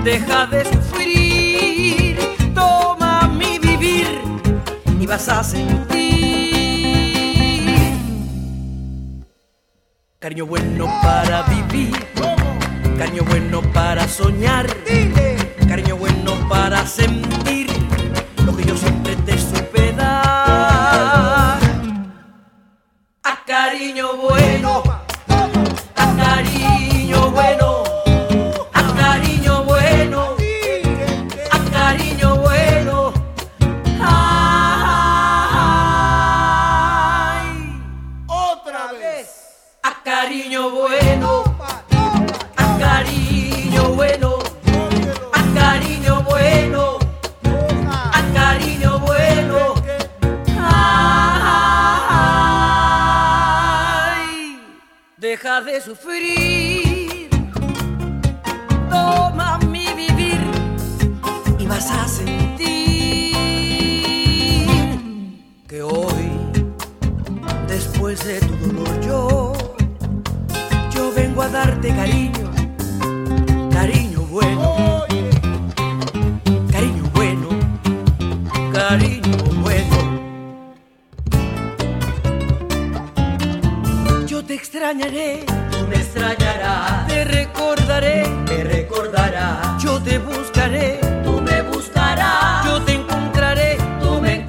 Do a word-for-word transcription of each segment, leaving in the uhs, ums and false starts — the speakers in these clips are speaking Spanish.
Deja de sufrir, toma mi vivir y vas a sentir cariño bueno para vivir, cariño bueno para soñar, cariño bueno para sentir lo que yo siempre te supe dar. A cariño bueno, a cariño bueno, a cariño bueno, a cariño bueno. Ay, Otra vez. a cariño bueno, a cariño bueno, a cariño bueno, a cariño bueno. Ay, deja de sufrir, toma mi vivir y vas a sentir que hoy, después de tu dolor, yo, yo vengo a darte cariño, cariño bueno, cariño bueno, cariño bueno. Yo te extrañaré, Tú me extrañarás, te recordaré, me recordarás, yo te buscaré, tú me buscarás, yo te encontraré, tú me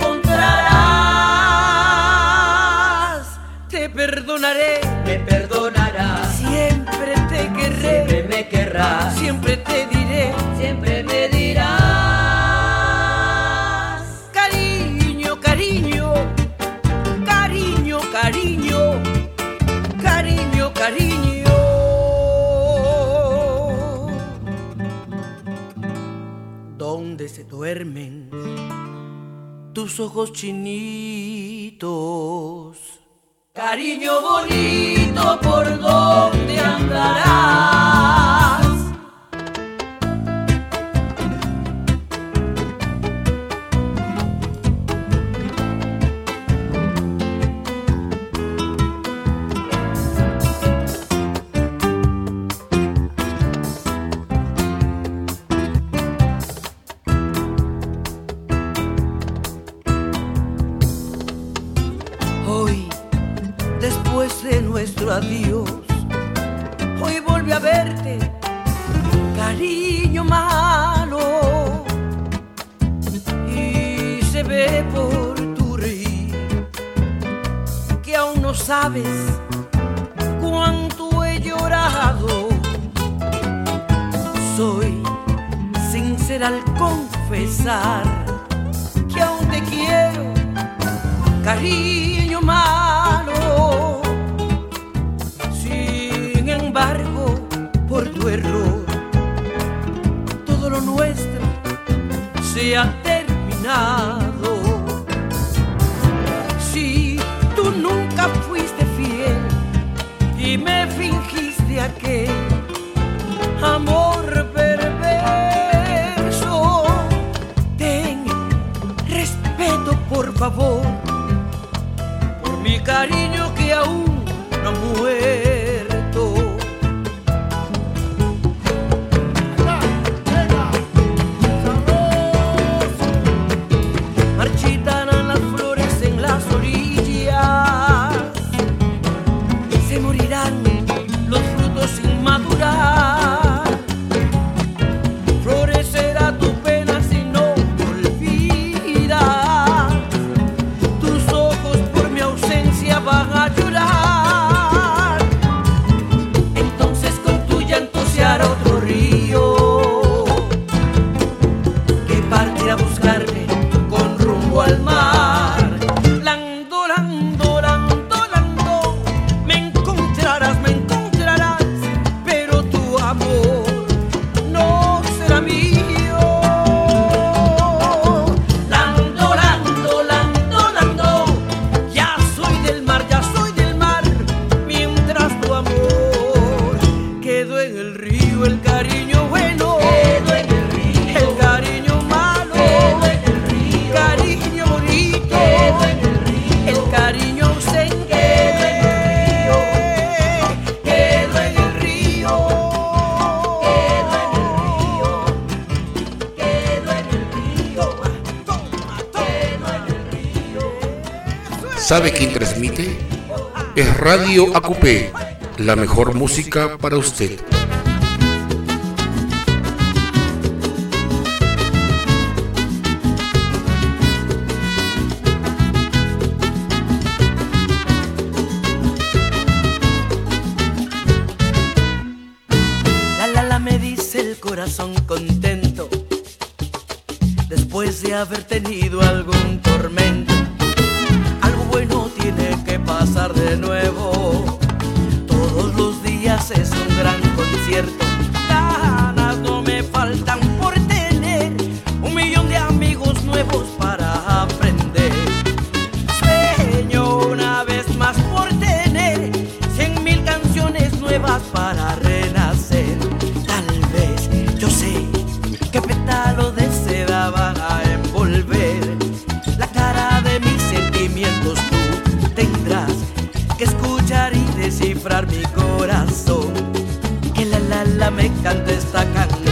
encontrarás, te perdonaré, me perdonarás, siempre te querré, siempre me querrás, siempre te diré, siempre me dirás. cariño, cariño, cariño, cariño, cariño, cariño. ¿Dónde se duermen tus ojos chinitos? Cariño bonito, ¿por dónde andarás? Hoy, después de nuestro adiós, hoy volví a verte, cariño malo, y se ve por tu reír que aún no sabes cuánto he llorado. Soy sincera al confesar que aún te quiero, cariño malo. Sin embargo, por tu error, todo lo nuestro se ha terminado. Si tú nunca fuiste fiel y me fingiste aquel amor perverso, ten respeto, por favor, por mi cariño que aún no ha muerto. Marchitarán las flores en las orillas, se morirán los frutos sin madurar. Florecerá tu pena si no me olvidas. Tus ojos por mi ausencia van a llorar. Entonces con tu llanto se hará otro río que partirá a buscarme con rumbo al mar. Lando, lando, lando, lando, me encontrarás, me encontrarás, pero tu amor no será mío. Lando, lando, lando, lando, ya soy del mar, ya soy del mar, mientras tu amor quedó en el río. El cariño bueno Quedo en el río, el cariño malo, quedo en el río, cariño bonito, quedo en el río, el cariño ausente, quedo en el río, quedo en el río, quedo en el río. ¿Sabe quién transmite? Es Radio Acupé, la mejor música para usted. La la la me dice el corazón contento, después de haber tenido algún tormento. Algo bueno tiene que pasar de nuevo. Todos los días es un gran concierto. Ganas no me faltan por tener un millón de amigos nuevos para aprender. Sueño una vez más por tener cien mil canciones nuevas para renacer. Tal vez, yo sé, que pétalos de seda van a envolver la cara de mis sentimientos. Tú tendrás que escuchar y descifrar mi corazón, que la la la me canta esta canción.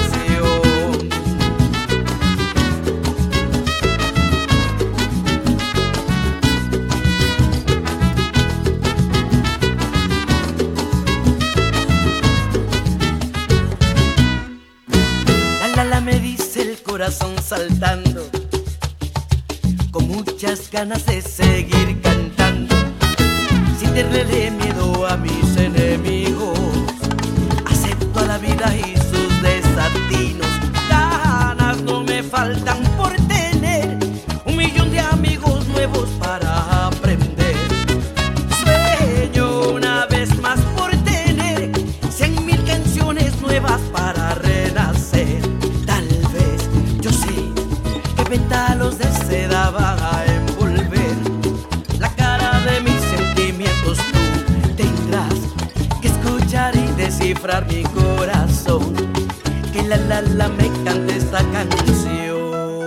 La la la me dice el corazón saltando, con muchas ganas de seguir cantando, sin tenerle miedo a mis enemigos. Acepto a la vida y sus desatinos. Ganas no me faltan por tener un millón de amigos nuevos para aprender. Sueño una vez más por tener cien mil canciones nuevas para renacer. Tal vez, yo sé, que pétalos de seda van a envolver la cara de mis sentimientos. Tú tendrás que escuchar y descifrar mi corazón, que la la la me cante esta canción.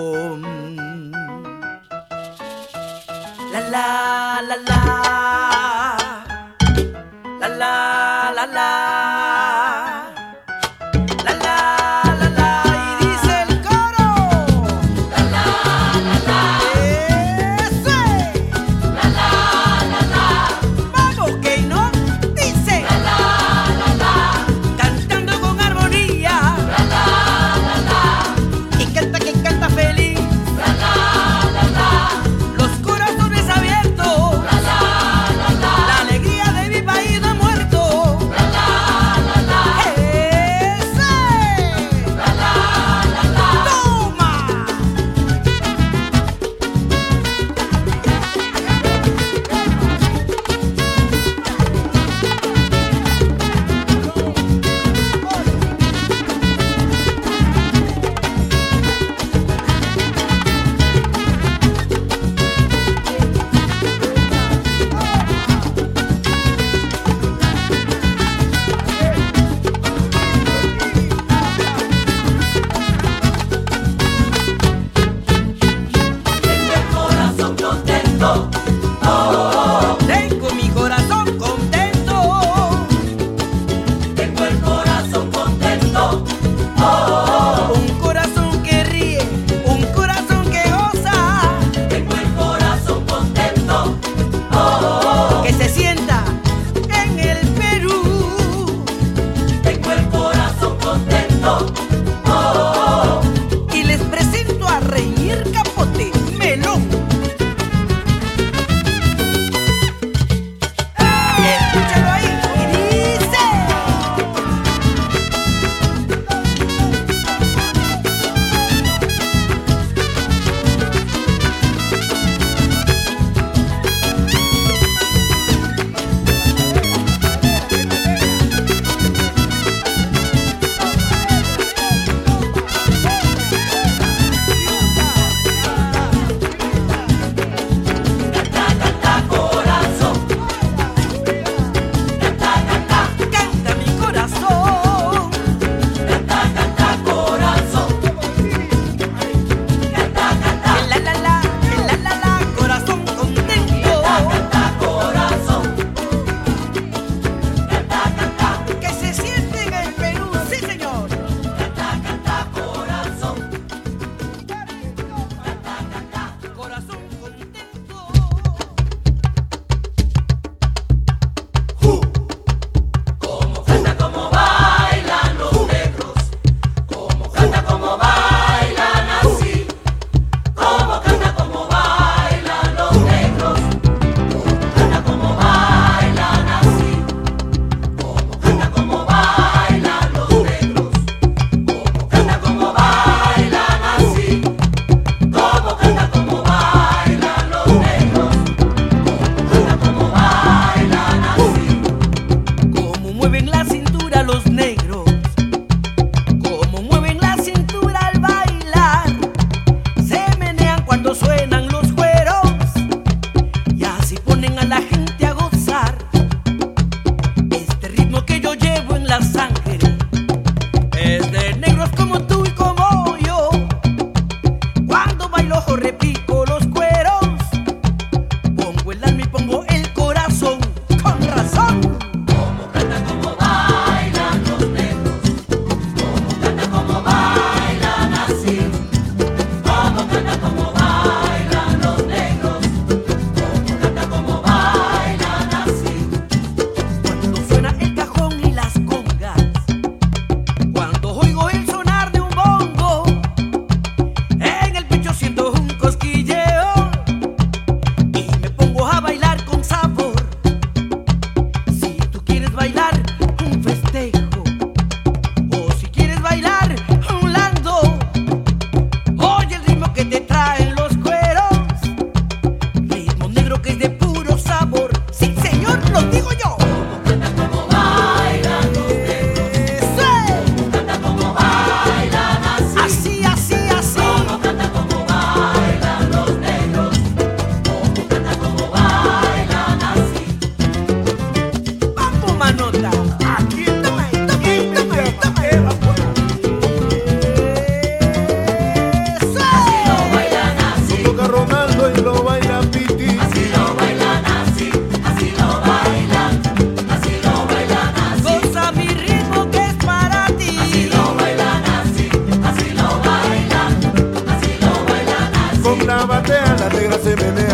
La la la la, la la la la. La la la la y dice el coro. La la la la. Ese. La la la la. Vamos que no dice. La la la la. Cantando con armonía. La la la la. Y canta que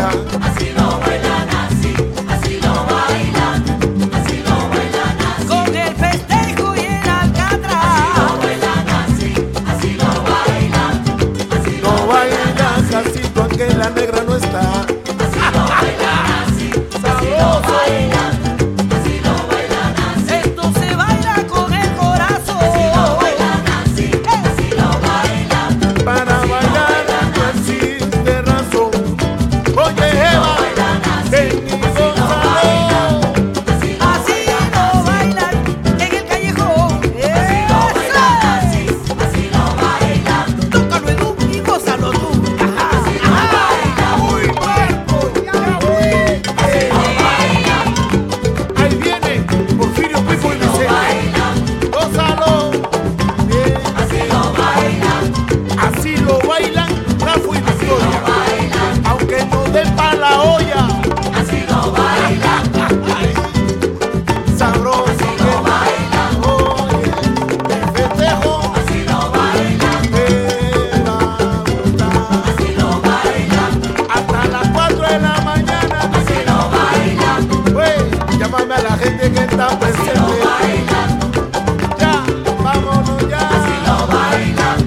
está. Así lo bailan, así, así lo bailan, así lo bailan, así. Con el festejo y el alcatraz. Así lo bailan, así, así lo bailan, así lo No bailan, bailas así, tú aunque la negra no está. así lo bailan, así, así lo bailan, así lo bailan, así. Esto se baila con el corazón. Así lo bailan, así, así lo bailan. Para bailar no existe razón. Oye, Eva, ven y gózalo. Así lo bailan en el callejón. Así lo bailan, así, así lo bailan. Tócalo Edu y gózalo tú. Así lo bailan, Muy puerco, ya voy. así lo bailan, Ahí viene Porfirio, Pipo y lo Vicente. bailan, Gózalo. Bien. así lo bailan, Así lo bailan Rafa y Victoria. bailan, Aunque no den pa' la olla. así lo bailan, Sabroso. así lo bailan, Oye, el festejo así lo bailan, me va a gustar. así lo bailan, Hasta las cuatro de la mañana. así lo bailan, Güey, llámame a la gente que está así lo presente. bailan, Ya, vámonos ya. así lo bailan.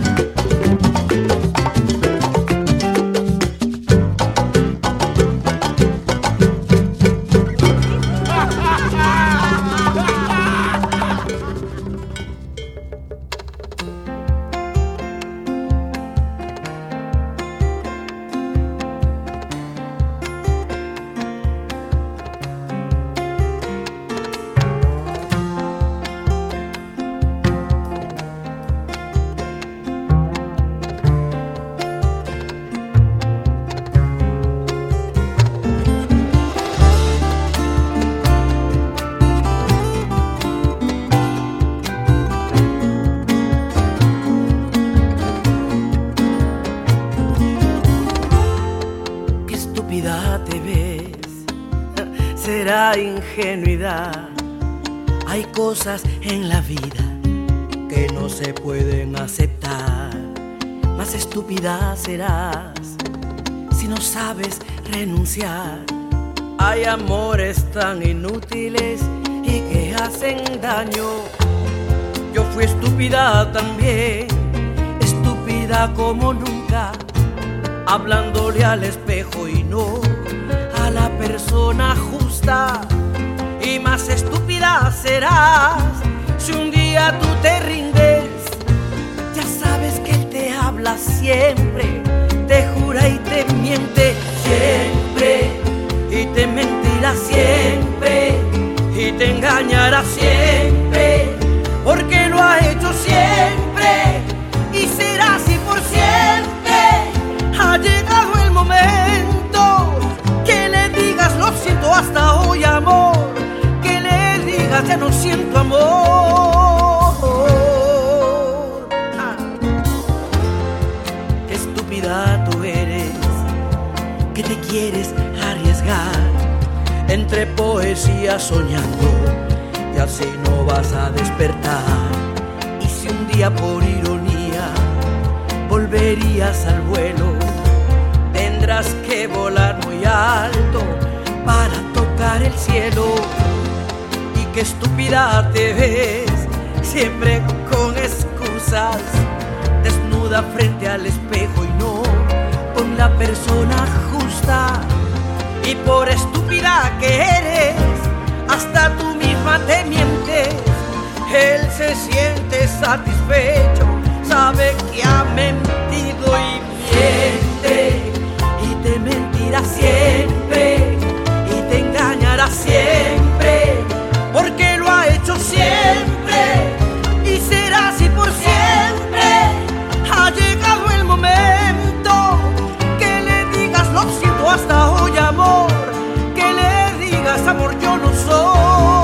Qué estúpida te ves, será ingenuidad. Hay cosas en la vida que no se pueden aceptar. Más estúpida serás si no sabes renunciar. Hay amores tan inútiles y que hacen daño. Yo fui estúpida también, estúpida como nunca, hablándole al espejo y no a la persona justa. Y más estúpida serás si un día tú te rindes. Ya sabes que él te habla siempre, te jura y te miente siempre, y te mentirá siempre, y te engañará siempre, porque lo ha hecho siempre y será así por siempre. Ha llegado el momento que le digas lo siento hasta hoy, amor, que le digas ya no siento amor. Ah. Qué estúpida tú eres, que te quieres arriesgar entre poesía soñando y así no vas a despertar. Y si un día por ironía volverías al vuelo, tendrás que volar muy alto para tocar el cielo. Y qué estúpida te ves, siempre con excusas, desnuda frente al espejo y no con la persona justa. Y por estúpida que eres, hasta tú misma te mientes. Él se siente satisfecho, sabe que ha mentido y miente, y te mentirá siempre, y te engañará siempre, porque lo ha hecho siempre y será así por siempre. Ha llegado el momento que le digas lo siento hasta hoy, amor, que le digas amor yo no soy.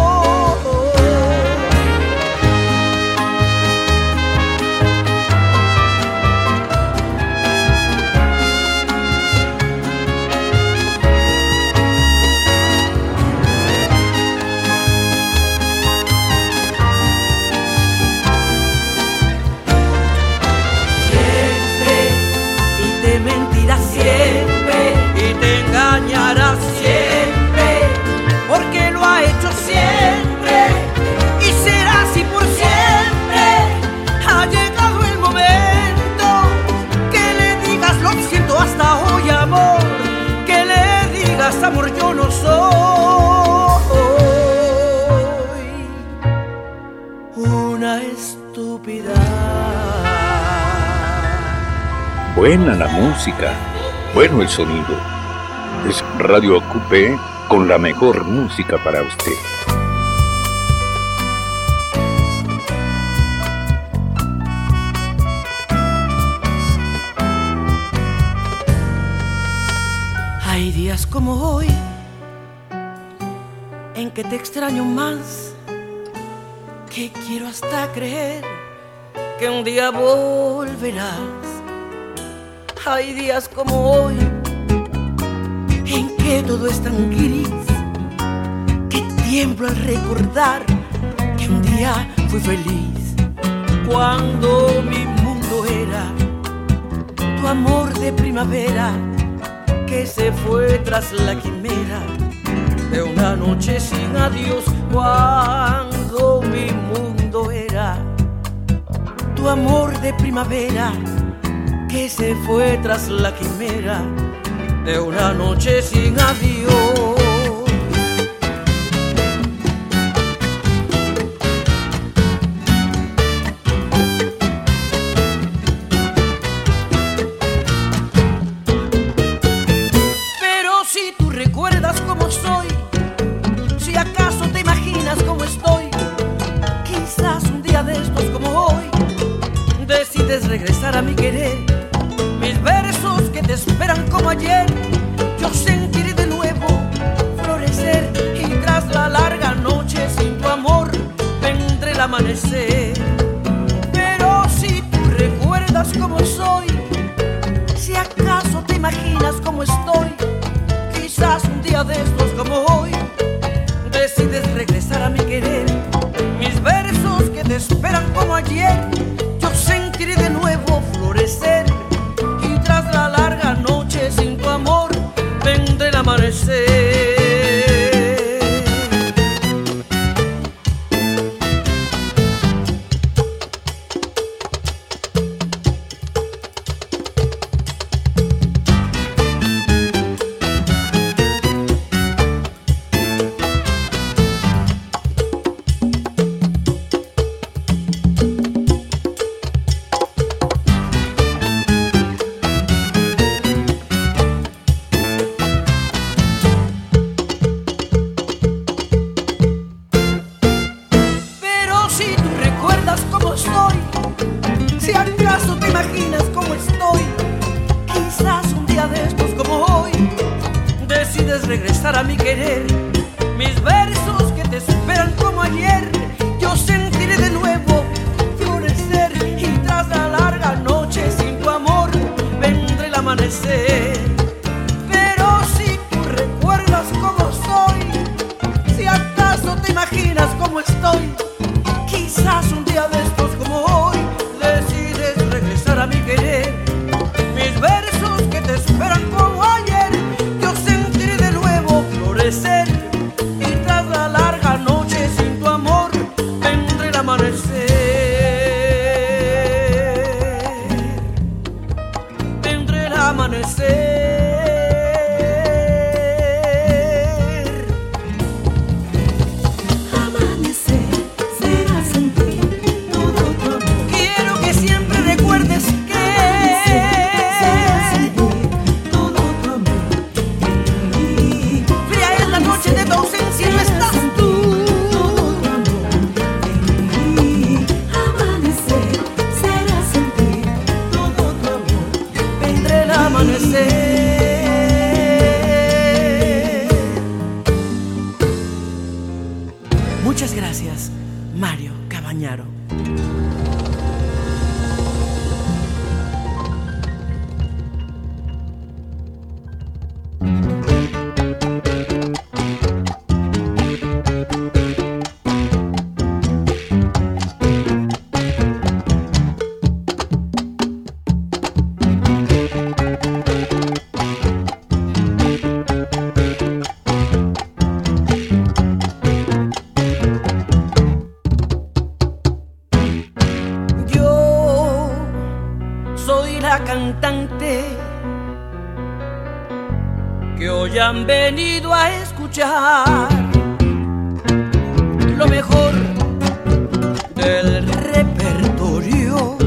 Buena la música, bueno el sonido. Es Radio Acupé con la mejor música para usted. Hay días como hoy en que te extraño más, que quiero hasta creer que un día volverás. Hay días como hoy en que todo es tan gris, que tiemblo al recordar que un día fui feliz, cuando mi mundo era tu amor de primavera, que se fue tras la quimera de una noche sin adiós. Cuando mi mundo era tu amor de primavera, que se fue tras la quimera de una noche sin adiós. Pero si tú recuerdas cómo soy, si acaso te imaginas cómo estoy, quizás un día de estos como hoy decides regresar a mi querer. Mis versos que te esperan como ayer, yo sentiré de nuevo florecer, y tras la larga noche sin tu amor vendré el amanecer. Pero si tú recuerdas cómo soy, si acaso te imaginas cómo estoy, quizás un día de estos como hoy decides regresar a mi querer. Mis versos que te esperan como ayer, yo sentiré de nuevo florecer, y tras la larga noche sin tu amor vendré el amanecer. Regresar a mi querer, mis versos que te esperan como ayer, yo sentiré de nuevo florecer, y tras la larga noche sin tu amor vendré el amanecer. Pero si tú recuerdas cómo soy, si acaso te imaginas cómo estoy, quizás un día de estos como hoy decides regresar a mi querer. Mis versos que te esperan como ayer, yo sentiré de nuevo florecer, y tras la larga noche sin tu amor vendré el amanecer. Vendré el amanecer. Muchas gracias, Mario Cabañaro. Cantante que hoy han venido a escuchar lo mejor del repertorio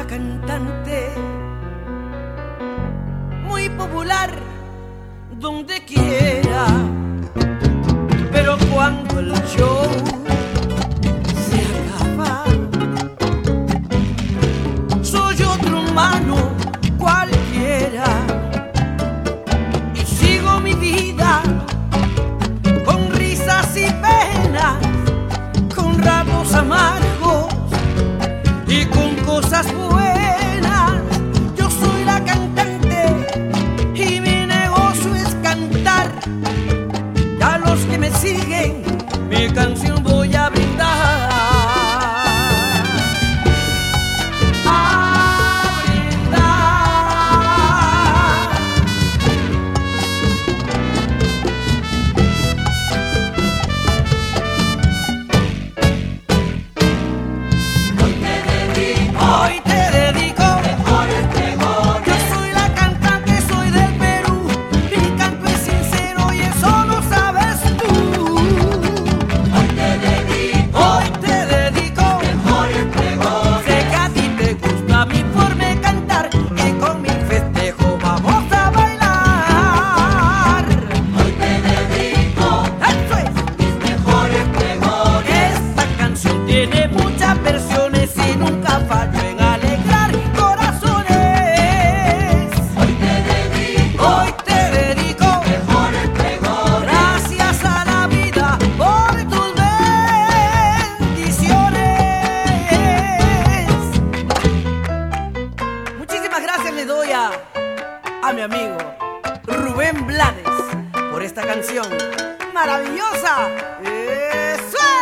cantante muy popular donde quiera, pero cuando el show se acaba, soy otro humano cualquiera y sigo mi vida con risas y penas, con ratos amargos y con cosas buenas. Yo soy la cantante y mi negocio es cantar. Y a los que me siguen, mi canción voy a brindar. A brindar. Hoy te dedico, Hoy te dedico. mejores pregones. Yo soy la cantante, soy del Perú. Mi canto es sincero y eso lo sabes tú. Hoy te dedico, Hoy te dedico. mejores pregones. Sé que a ti te gusta mi forma de cantar y con mi festejo vamos a bailar. Hoy te dedico, Eso es. mis mejores pregones. Esta canción tiene muchas versiones y nunca fallo en alegrar corazones. Hoy te dedico, Hoy te dedico. mejores pregones. Gracias a la vida por tus bendiciones. Muchísimas gracias le doy a, a mi amigo Rubén Blades por esta canción maravillosa. ¡Eso es!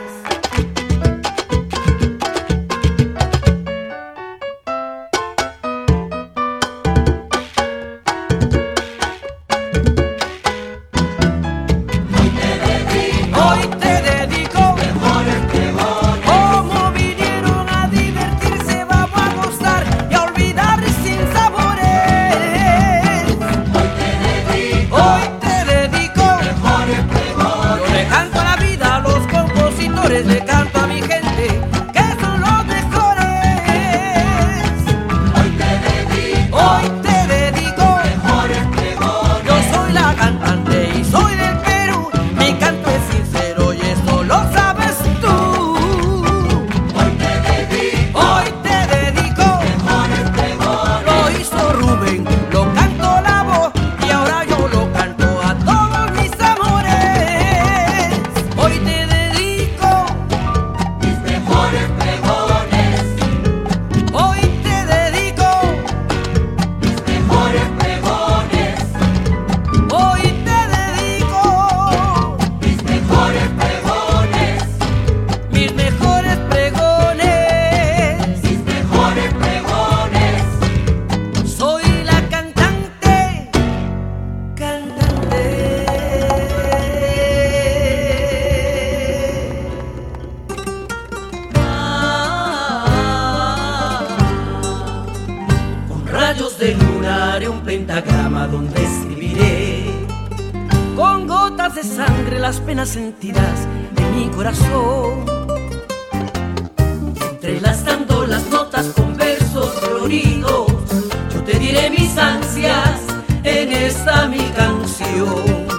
Hoy te dedico. Mejores pregones. Como vinieron a divertirse, vamos a gozar y a olvidar sin sabores. Hoy te dedico, Hoy te dedico. mejores pregones. Yo le canto a la vida, a los compositores, le canto a mi gente, que son los mejores. Hoy te dedico, Hoy te dedico. mejores pregones. Yo soy la cantante y soy del Perú. Mi canto es sincero y eso lo sabes tú. Hoy te dedico, Hoy te dedico. mejores pregones. Lo hizo Rubén, lo cantó la voz y ahora yo lo canto a todos mis amores. Hoy te dedico, Mis mejores pregones. hoy te dedico, Mis mejores pregones. hoy te dedico Mis mejores pregones. mis mejores pregones. Mis mejores pregones. Soy la cantante, cantante. Con rayos de luna haré un pentagrama donde escribiré con gotas de sangre las penas sentidas de mi corazón, entrelazando las notas con versos floridos. Yo te diré mis ansias en esta mi canción,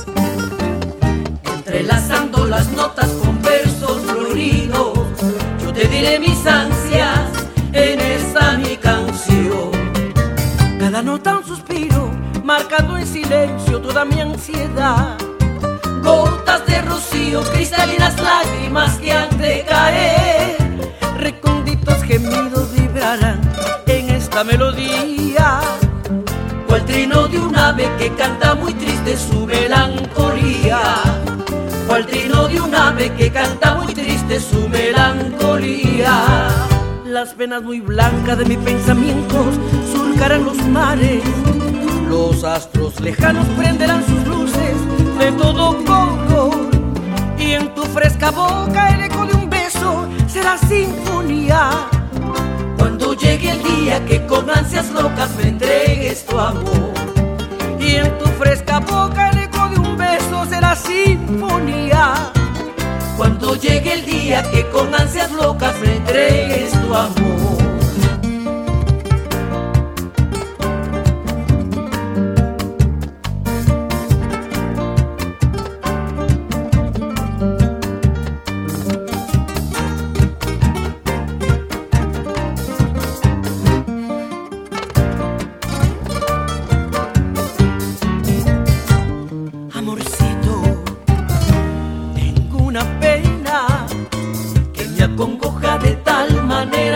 entrelazando las notas con versos floridos. Yo te diré mis ansias en esta mi canción. Cada nota un suspiro, marcando en silencio toda mi ansiedad. Gotas de rocío, cristalinas lágrimas que han de caer. Recónditos gemidos vibrarán en esta melodía, cual trino de un ave que canta muy triste su melancolía. Cual trino de un ave que canta muy triste su melancolía. Las penas muy blancas de mis pensamientos surcarán los mares. Los astros lejanos prenderán sus luces de todo color. Y en tu fresca boca el eco de un beso será sinfonía. Cuando llegue el día que con ansias locas me entregues tu amor. Y en tu fresca boca el eco de un beso será sinfonía. Cuando llegue el día que con ansias locas me entregues tu amor.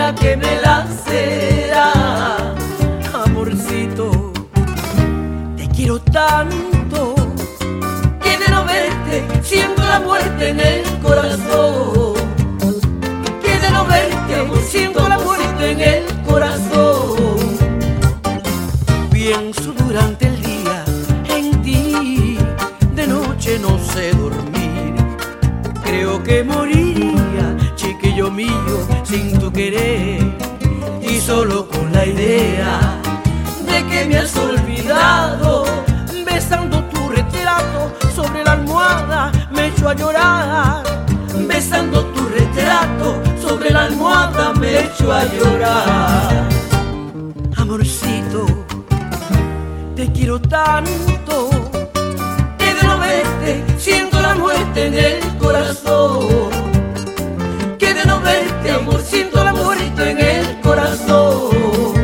herida que me lacera. Amorcito, te quiero tanto que de no verte siento la muerte en el corazón. Que de no verte siento la muerte en el corazón. Pienso durante el día en ti, de noche no sé dormir. Creo que moriría, chiquillo mío, sin tu querer. Y solo con la idea de que me has olvidado, besando tu retrato sobre la almohada, me echo a llorar. Besando tu retrato sobre la almohada, me echo a llorar. Amorcito, te quiero tanto que de no verte siento la muerte en el corazón. Que de no verte, amor, siento la muerte en el corazón.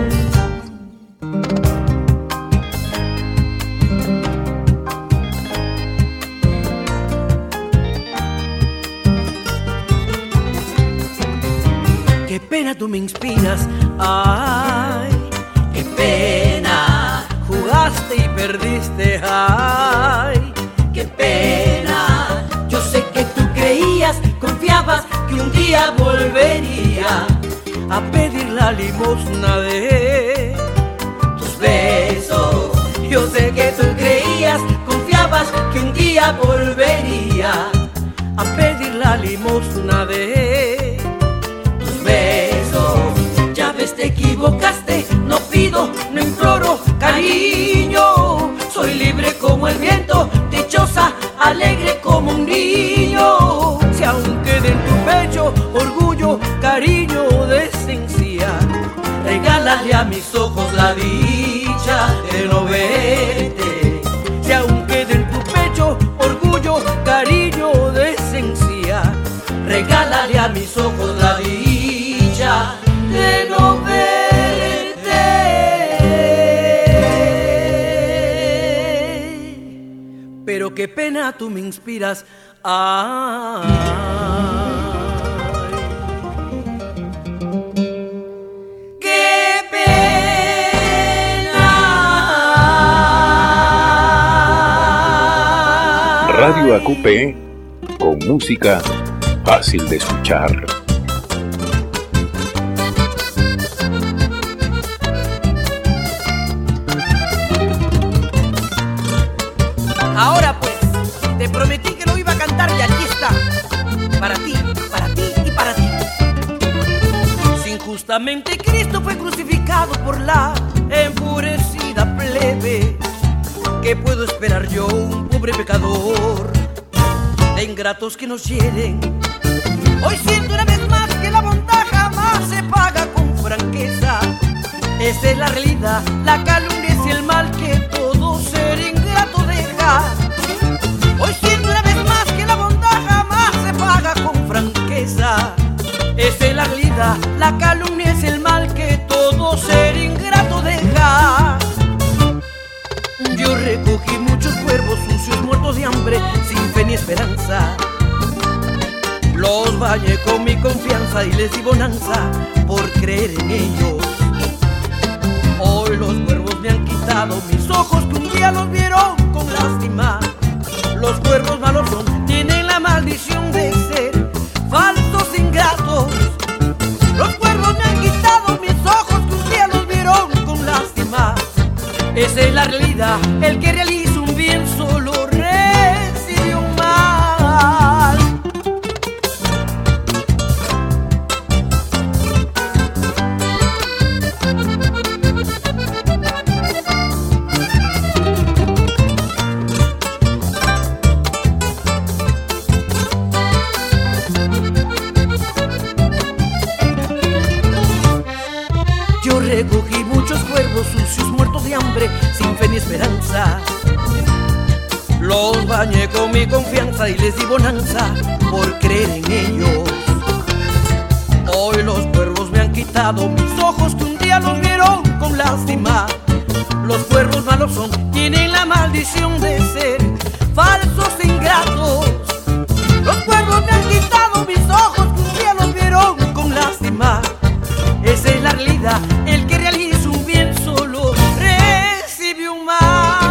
Qué pena tú me inspiras, ay, qué pena. Jugaste y perdiste, ay, qué pena. Yo sé que tú creías, confiabas que un día volvería a pedir la limosna de tus besos. Yo sé que tú creías, confiabas que un día volvería a pedir la limosna de tus besos. Ya ves, te equivocaste, no pido, no imploro cariño. Soy libre como el viento, dichosa, alegre como un niño. Si aún queda en tu pecho orgullo, cariño, decencia, regálale a mis ojos la dicha de no verte. Si aún queda en tu pecho orgullo, cariño, decencia, regálale a mis ojos la dicha de no verte. Pero qué pena tú me inspiras, ay. Qué pena. Radio A Q P, con música fácil de escuchar. Ahora pues, te prometí que lo iba a cantar y aquí está. Para ti, para ti y para ti. Si injustamente Cristo fue crucificado por la enfurecida plebe, ¿qué puedo esperar yo, un pobre pecador, de ingratos que nos hieren? Hoy siento una vez más que la bondad jamás se paga con franqueza. Esa es la realidad, la calumnia es el mal que todo ser ingrato deja. Hoy siento una vez más que la bondad jamás se paga con franqueza. Esa es la realidad, la calumnia es el mal que todo ser ingrato deja. Yo recogí muchos cuervos sucios, muertos de hambre, sin fe ni esperanza. Los bañé con mi confianza y les di bonanza por creer en ellos. Hoy los cuervos me han quitado mis ojos que un día los vieron con lástima. Los cuervos malos son, tienen la maldición de ser falsos ingratos. Los cuervos me han quitado mis ojos que un día los vieron con lástima. Esa es la realidad, el que realiza un bien solo recibe un mal. Yo recogí muchos cuervos sucios, muertos de hambre, sin fe ni esperanza. Los bañé con mi confianza y les di bonanza por creer en ellos. Hoy los cuervos me han quitado mis ojos que un día los vieron con lástima. Los cuervos malos son, tienen la maldición de ser falsos ingratos. Los cuervos me han quitado mis ojos que un día los vieron con lástima. Carlita, el que realiza un bien solo recibe un mal.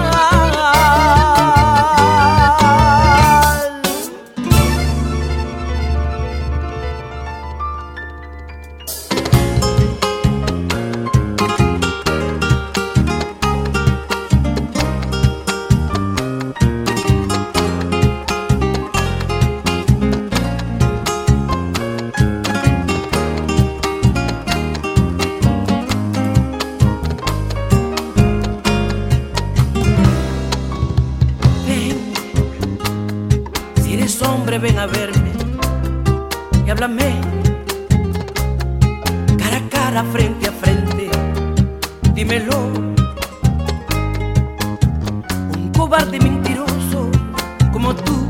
Ven a verme y háblame cara a cara, frente a frente. Dímelo. Un cobarde mentiroso como tú,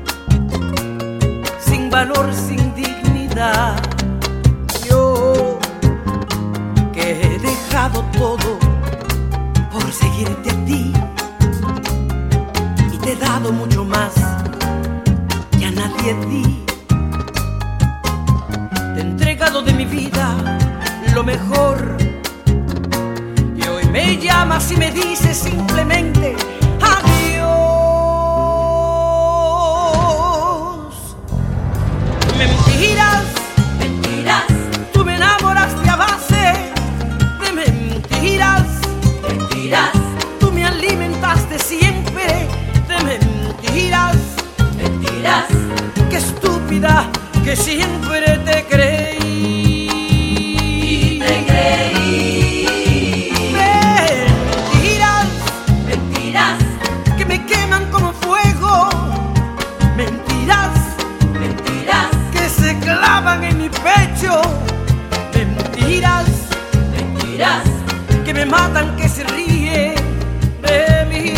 sin valor, sin dignidad. Yo que he dejado todo por seguirte a ti y te he dado mucho más. Nadie di. Te he entregado de mi vida lo mejor y hoy me llamas y me dices simplemente adiós. Mentiras, mentiras, tú me enamoraste a base de mentiras. Mentiras, tú me alimentaste siempre de mentiras. Mentiras, qué estúpida que siempre te creí. Y te creí. Mentiras, mentiras, que me queman como fuego. Mentiras, mentiras, que se clavan en mi pecho. Mentiras, mentiras, que me matan, que se ríen de mí.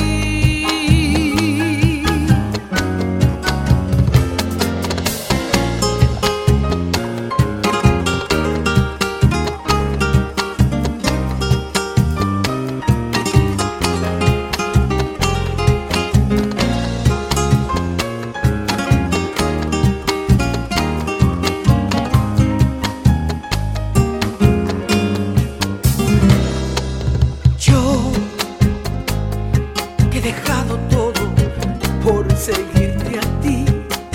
Seguirte a ti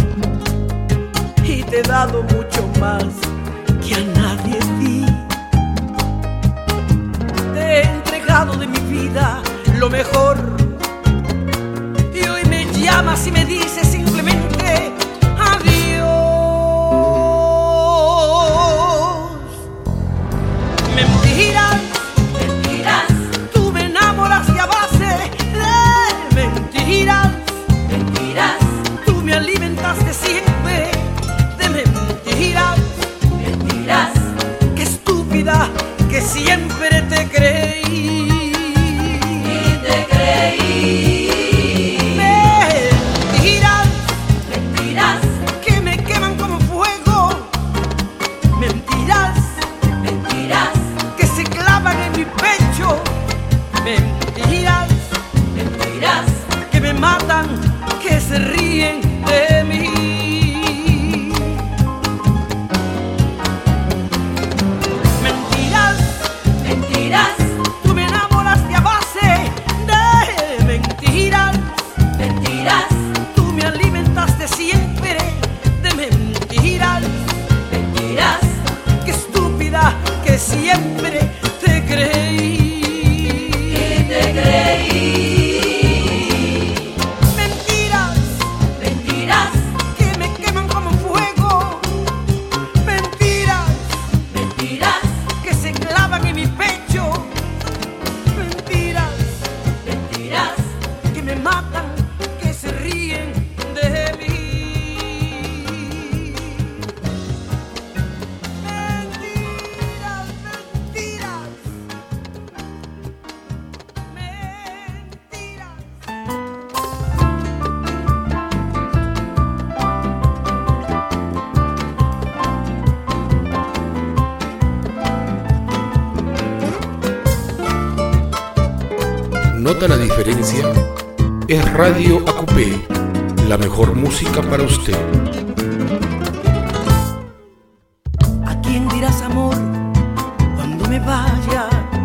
y te he dado mucho más que a nadie di. Te he entregado de mi vida lo mejor y hoy me llamas y me dices simplemente adiós. Mentiras, mentiras, tú me enamoraste a base de mentiras. Mentiras, tú me alimentaste siempre de mentiras. Mentiras, qué estúpida que siempre te creí. Y te creí. Mentiras, mentiras, que me queman como fuego. Mentiras, mentiras, que se clavan en mi pecho. Mentiras, mentiras, que me matan, que se ríen de mí. Mentiras, mentiras, tú me enamoraste a base de mentiras. mentiras, tú me alimentaste siempre de mentiras. mentiras, qué estúpida que siempre te creí. y te creí. Que me queman como fuego. Mentiras, Mentiras, que se clavan en mi pecho. Mentiras, mentiras, que me matan, que se ríen de mí. Mentiras, mentiras, mentiras. ¿Nota la diferencia? Es Radio Acupé, la mejor música para usted. ¿A quién dirás amor cuando me vaya,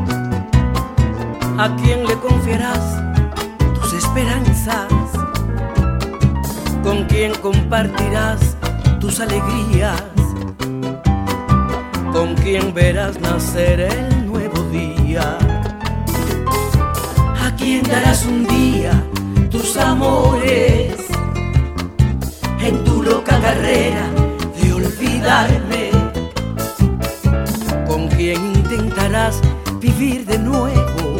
¿a quién le confiarás tus esperanzas? ¿Con quién compartirás tus alegrías? ¿Con quién verás nacer el nuevo día? ¿A quién darás un día tus amores en tu loca carrera de olvidarme? ¿Con quién intentarás vivir de nuevo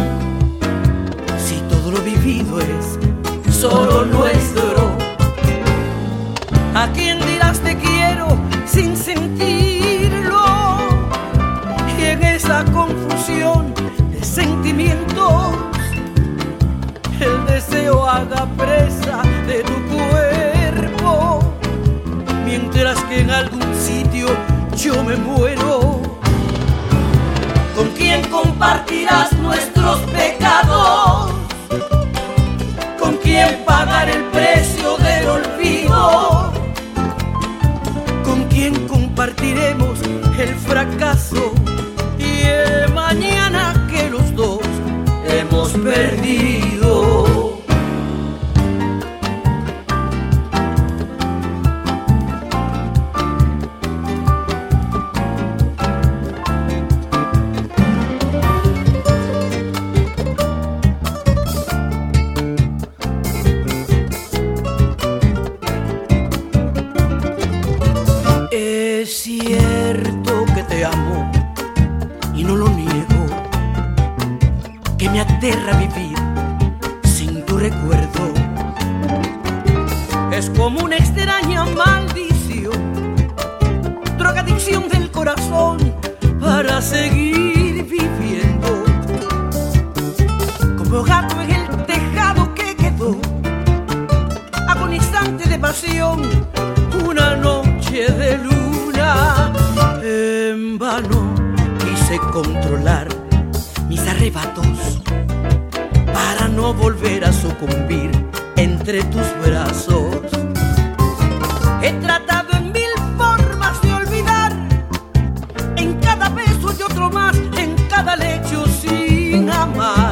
si todo lo vivido es solo nuestro? ¿A quién dirás te quiero sin sentirlo? Y en esa confusión de sentimientos el deseo haga presa de tu cuerpo, mientras que en algún sitio yo me muero. ¿Con quién compartirás nuestros pecados? ¿Con quién pagar el precio del olvido? ¿Con quién compartiremos el fracaso y el mañana que los dos hemos perdido? Es cierto que te amo y no lo niego, que me aterra vivir sin tu recuerdo. Es como una extraña maldición, drogadicción del corazón para seguir viviendo. Como gato en el tejado que quedó, agonizante de pasión, una noche de luna. En vano quise controlar mis arrebatos para no volver a sucumbir entre tus brazos. He tratado en mil formas de olvidar, en cada beso y otro más, en cada lecho sin amar.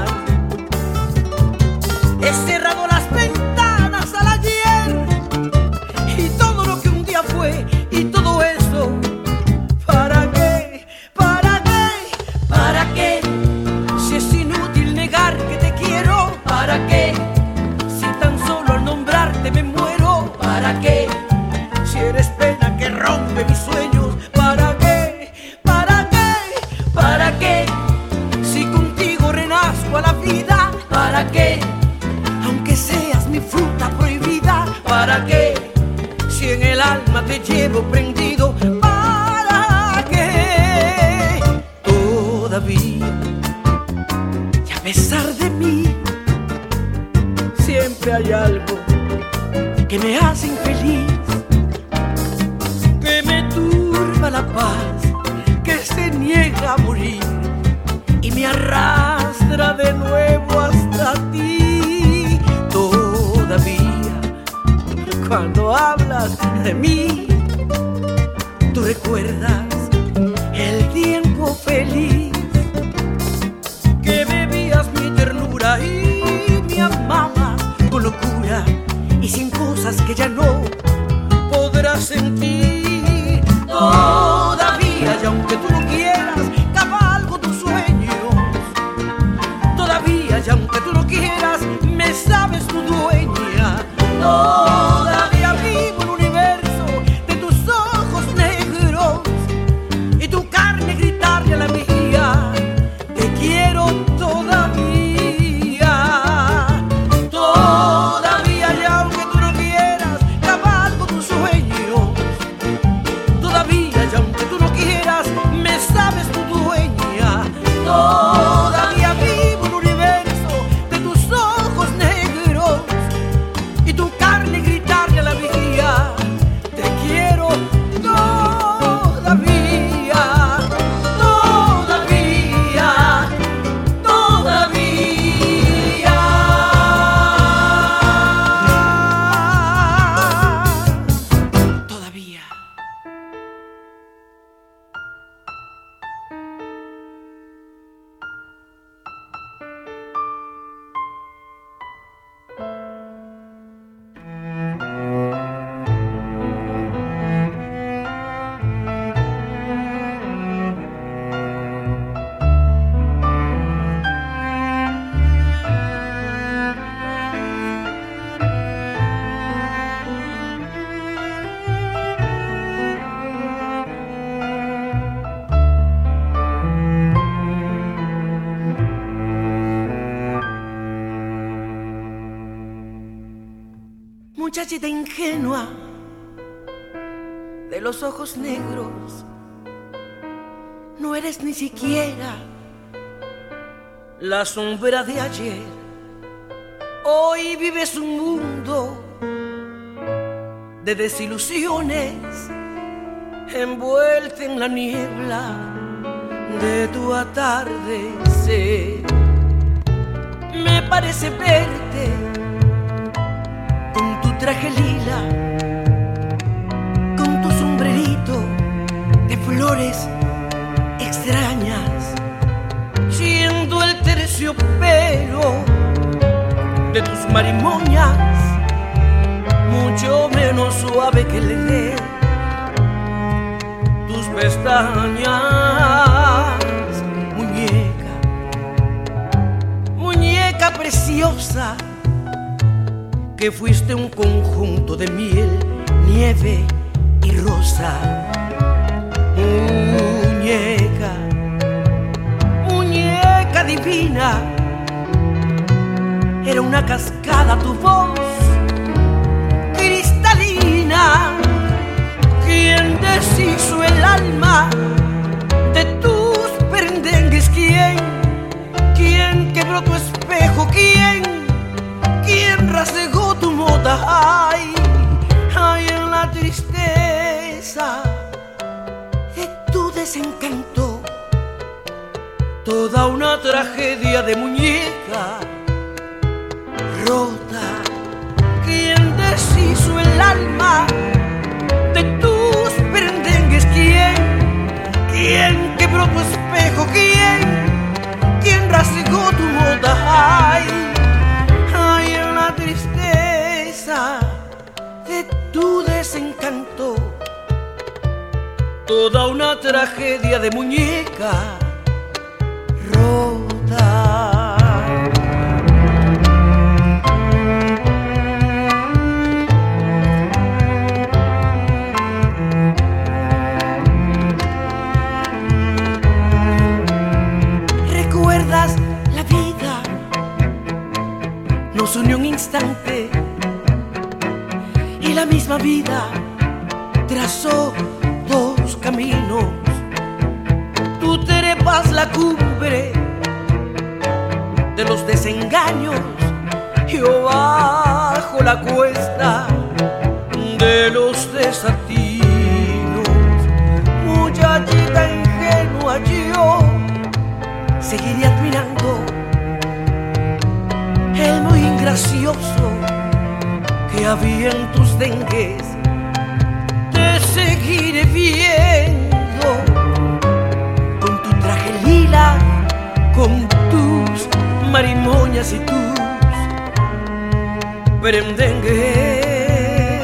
He cerrado las ventanas al ayer y todo lo que un día fue, y todo eso, ¿para qué? ¿Para qué? ¿Para qué? Si es inútil negar que te quiero, ¿para qué? Si tan solo al nombrarte me muero, ¿para qué? Si eres pena que rompe mis sueños, ¿para qué? ¿Para qué? ¿Para qué? Si contigo renazco a la vida, ¿para qué? Aunque seas mi fruta prohibida, ¿para qué? Si en el alma te llevo prendido, ¿para qué? Todavía, y a pesar de mí, siempre hay algo que me hace infeliz, que me turba la paz, que se niega a morir y me arrastra de nuevo hasta ti. Todavía, cuando hablas de mí, tú recuerdas el tiempo feliz que bebías mi ternura y me amabas con locura y sin cosas que ya no podrás sentir. Todavía, y aunque tú no quieras, cabalgo tus sueños. Todavía, y aunque tú no quieras, me sabes tu dueña. Todavía vivo el universo de tus ojos negros y tu carne gritarle a la mía. muchachita ingenua de los ojos negros, no eres ni siquiera la sombra de ayer. Hoy vives un mundo de desilusiones, envuelta en la niebla de tu atardecer. Me parece verte con tu traje lila, con tu sombrerito de flores extrañas, siendo el terciopelo de tus marimoñas mucho menos suave que el de tus pestañas. Muñeca, muñeca preciosa, que fuiste un conjunto de miel, nieve y rosa. Muñeca, muñeca divina, era una cascada tu voz cristalina, quien deshizo el alma de tus perendengues, quien, quien quebró tu espejo, quien, quien rasgó tu moda. Ay, ay, en la tristeza de tu desencanto, toda una tragedia de muñeca rota, quien deshizo el alma de tus perendengues, quien, quien quebró tu espejo, quien, quien rasgó tu moda. Ay, ay, en la tristeza de tu desencanto, toda una tragedia de muñeca rota. La vida nos unió un instante y la misma vida trazó dos caminos. Tú trepas la cumbre de los desengaños, yo bajo la cuesta de los desatinos. Muchachita ingenua, yo seguiré admirando el muy gracioso que había en tus dengues. Te seguiré viendo con tu traje lila, con tus marimoñas y tus perendengues.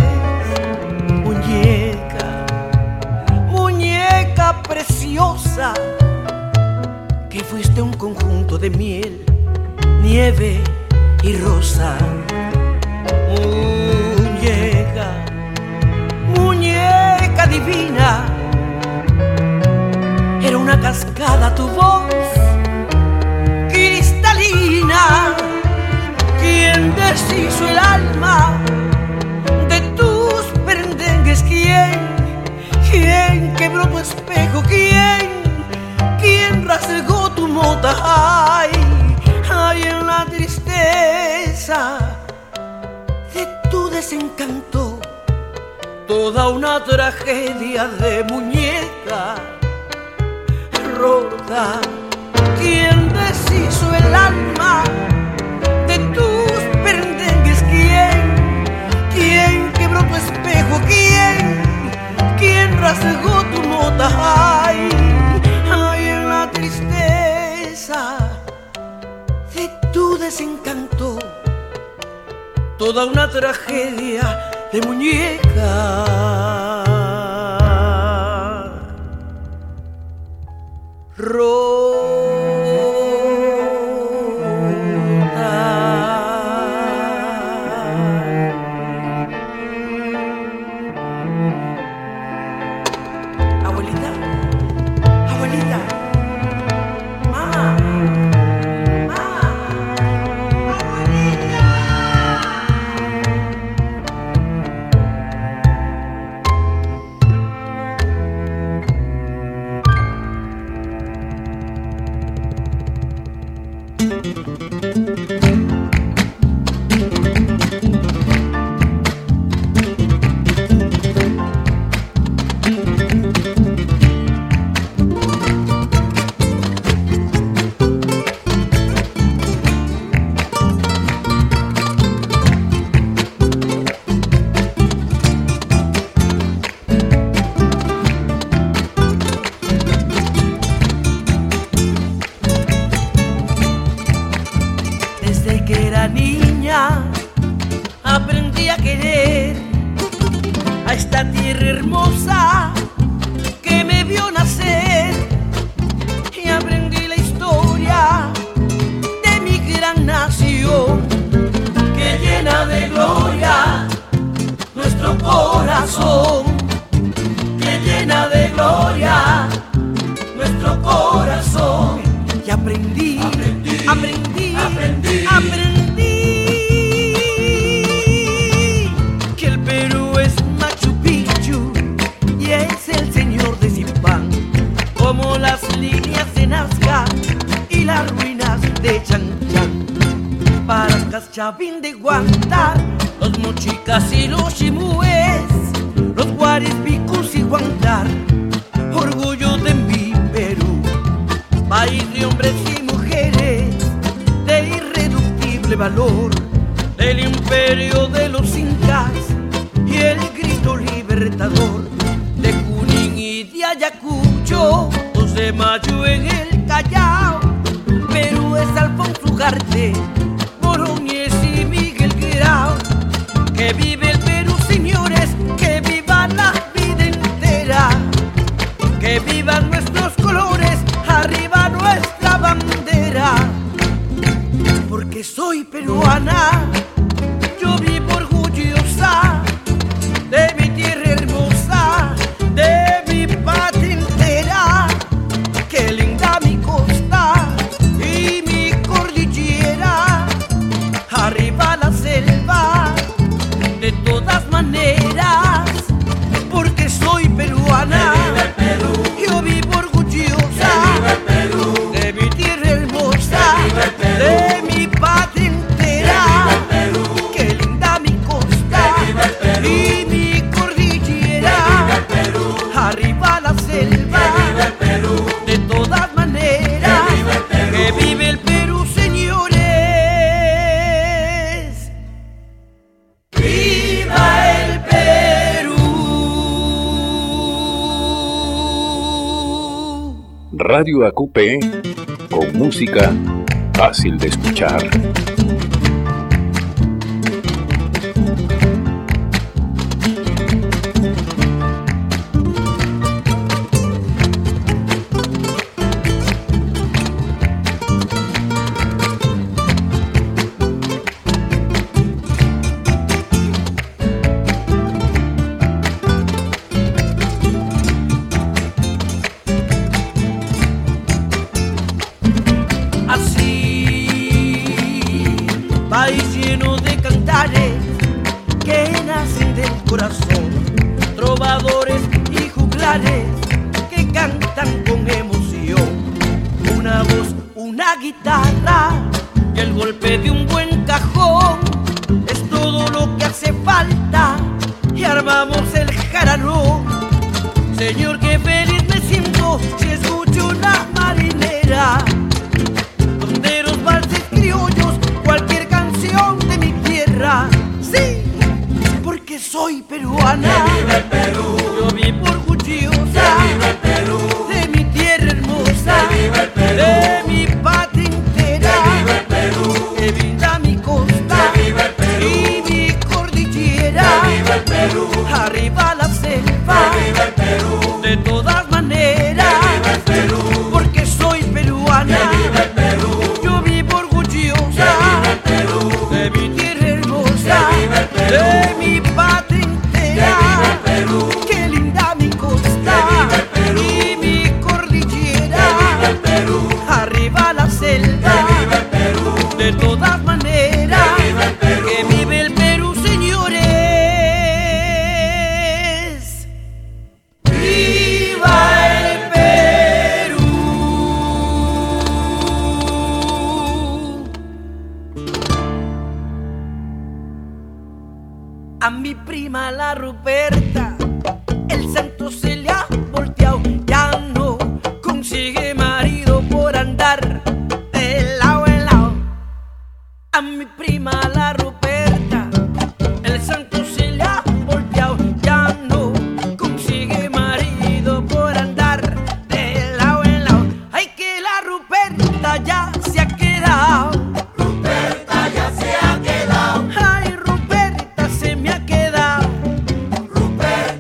Muñeca, muñeca preciosa, que fuiste un conjunto de miel, nieve y rosa. Muñeca, muñeca divina, era una cascada tu voz cristalina, quien deshizo el alma de tus perendengues, quien, quien quebró tu espejo, quien, quien rasgó tu moda. Ay, ay, en la tristeza de tu desencanto, toda una tragedia de muñeca rota, quien deshizo el alma de tus perendengues, quien, quien quebró tu espejo, quien, quien rasgó tu moda. Ay, ay, en la tristeza de tu desencanto, toda una tragedia de muñeca rota. Abuelita, abuelita, mamá, mamá, abuelita. la tierra hermosa que me vio nacer y aprendí la historia de mi gran nación que llena de gloria nuestro corazón, que llena de gloria nuestro corazón. Y aprendí, aprendí, aprendí, aprendí, aprendí que el Perú es Machu Picchu y es el señor de Zipan, como las líneas de Nazca y las ruinas de Chan Chan, Paracas, Chavín de Guantar, los mochicas y los chimúes, los guaris, picus y guantar, orgullo de mi Perú, país de hombres y mujeres de irreductible valor, del imperio de los incas y el grito libertador, de Junín y de Ayacucho, dos de mayo en el Callao. Perú es Alfonso Ugarte, Moroñez y Miguel Grau. Que vive el Perú, señores, que viva la vida entera, que vivan nuestros colores, arriba nuestra bandera. Porque soy peruana, yo vivo orgullosa de mi tierra hermosa, de mi patria entera. Qué linda mi costa y mi cordillera, arriba la selva, de todas maneras, porque soy peruana. ¡Que viva el Perú! Yo vivo orgullosa ¡Que viva el Perú! de mi tierra hermosa, ¡Que viva el Perú! de mi patria entera. ¡Que viva el Perú! Qué linda mi costa ¡Que viva el Perú! y mi cordillera, ¡Que viva el Perú! arriba la selva, ¡Que viva el Perú! de todas maneras, ¡Que viva el Perú! que vive el Perú, señores. ¡Viva el Perú! Radio A Q P, con música fácil de escuchar. País lleno de cantares que nacen del corazón, trovadores y juglares que cantan con emoción. Una voz, una guitarra y el golpe de un buen cajón es todo lo que hace falta y armamos el jararón. Señor, qué feliz me siento si escucho una marinera, tonderos, valses, criollos, cualquier canción de mi tierra. Sí, porque soy peruana. ¡Que viva el Perú! Yo vivo orgullosa ¡Que viva el Perú! de mi tierra hermosa, ¡Que viva el Perú! de mi patria entera. ¡Que viva el Perú! Que viva mi costa ¡Que viva el Perú! y mi cordillera, ¡Que viva el Perú! arriba la selva, ¡Que viva el Perú! de todas maneras, ¡Que viva el Perú! porque soy peruana. ¡Que viva el Perú! Yo vivo orgullosa ¡Que viva el Perú! de mi tierra hermosa, ¡Que viva el Perú! de mi patria entera. ¡Que viva el Perú! Qué linda mi costa ¡Que viva el Perú! y mi cordillera, ¡Que viva el Perú! arriba la selva, ¡Que viva el Perú! de todas maneras, ¡Que viva el Perú! que vive el Perú, señores. ¡Viva el Perú! A mi prima la Ruperta el santo se le ha volteado, ya no consigue marido por andar de lado en lado. A mi prima la Ruperta el santo se le ha volteado, ya no consigue marido por andar de lado en lado. Ay, que la Ruperta ya se ha quedado. Ruperta ya se ha quedado. Ay, Ruperta se me ha quedado. Ruperta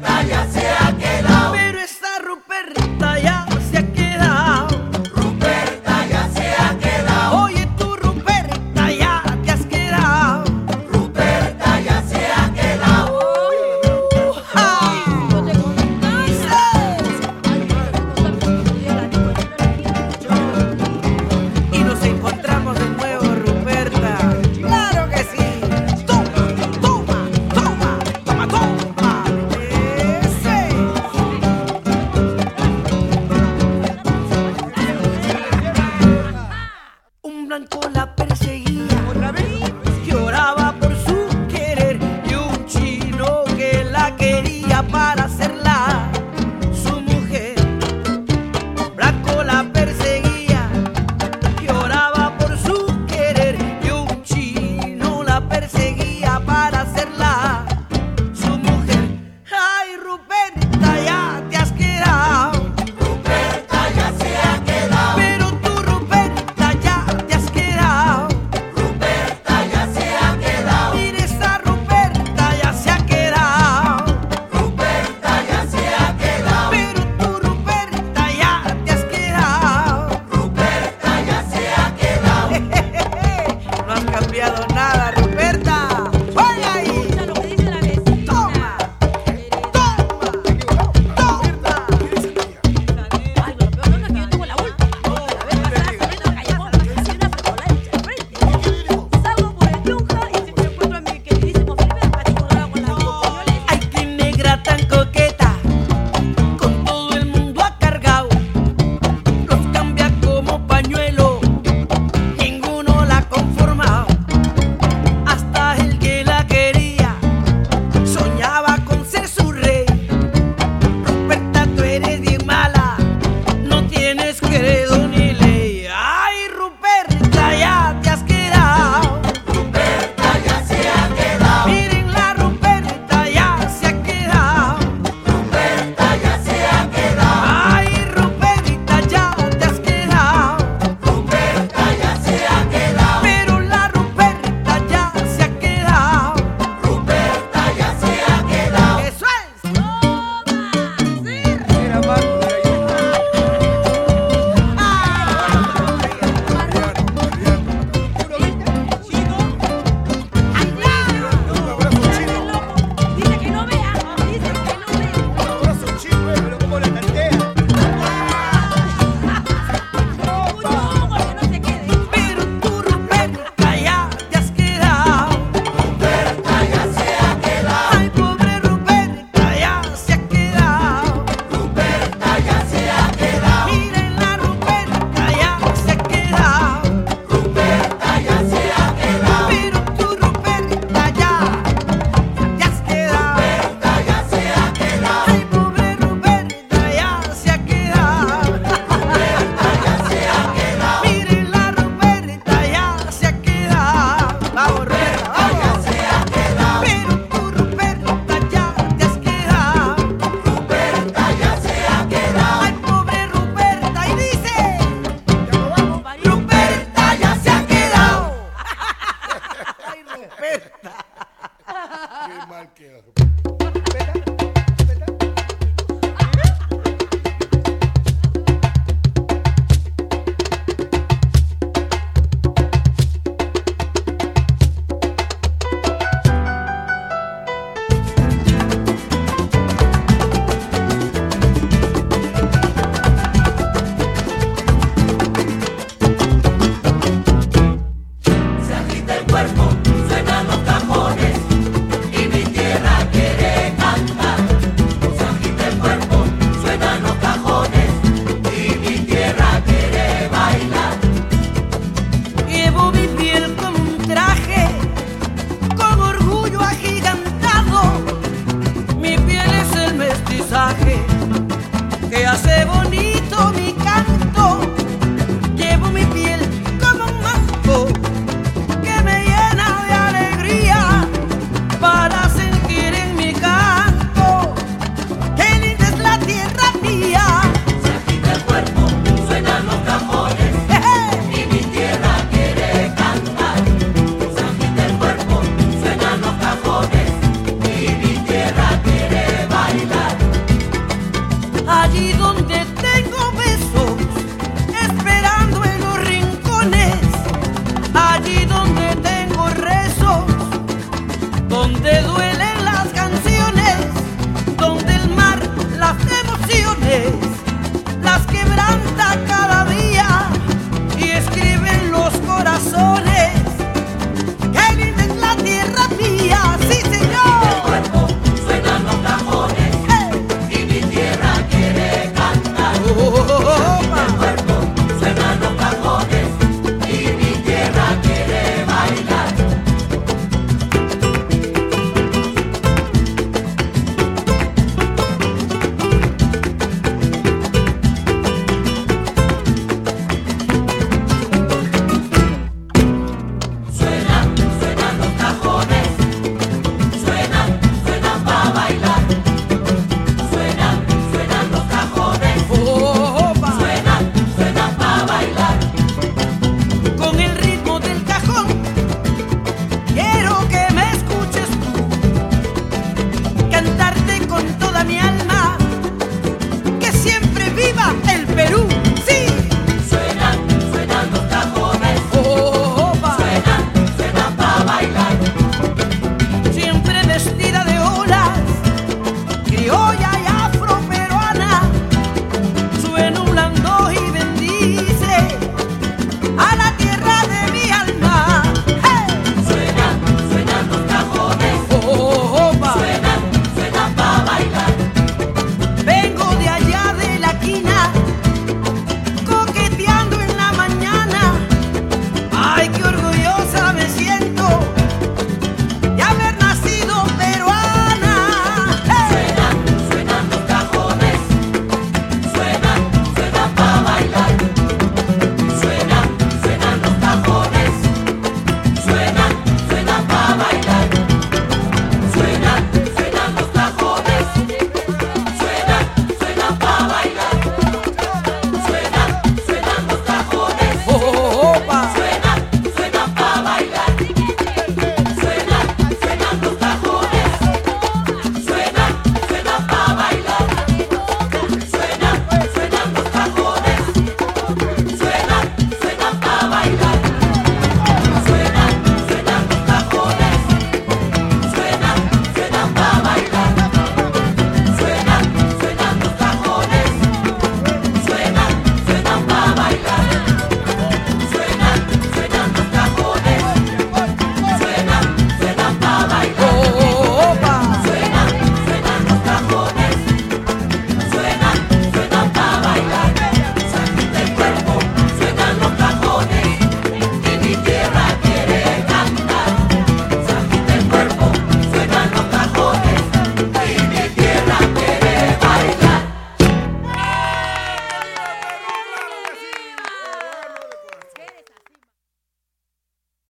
blanco la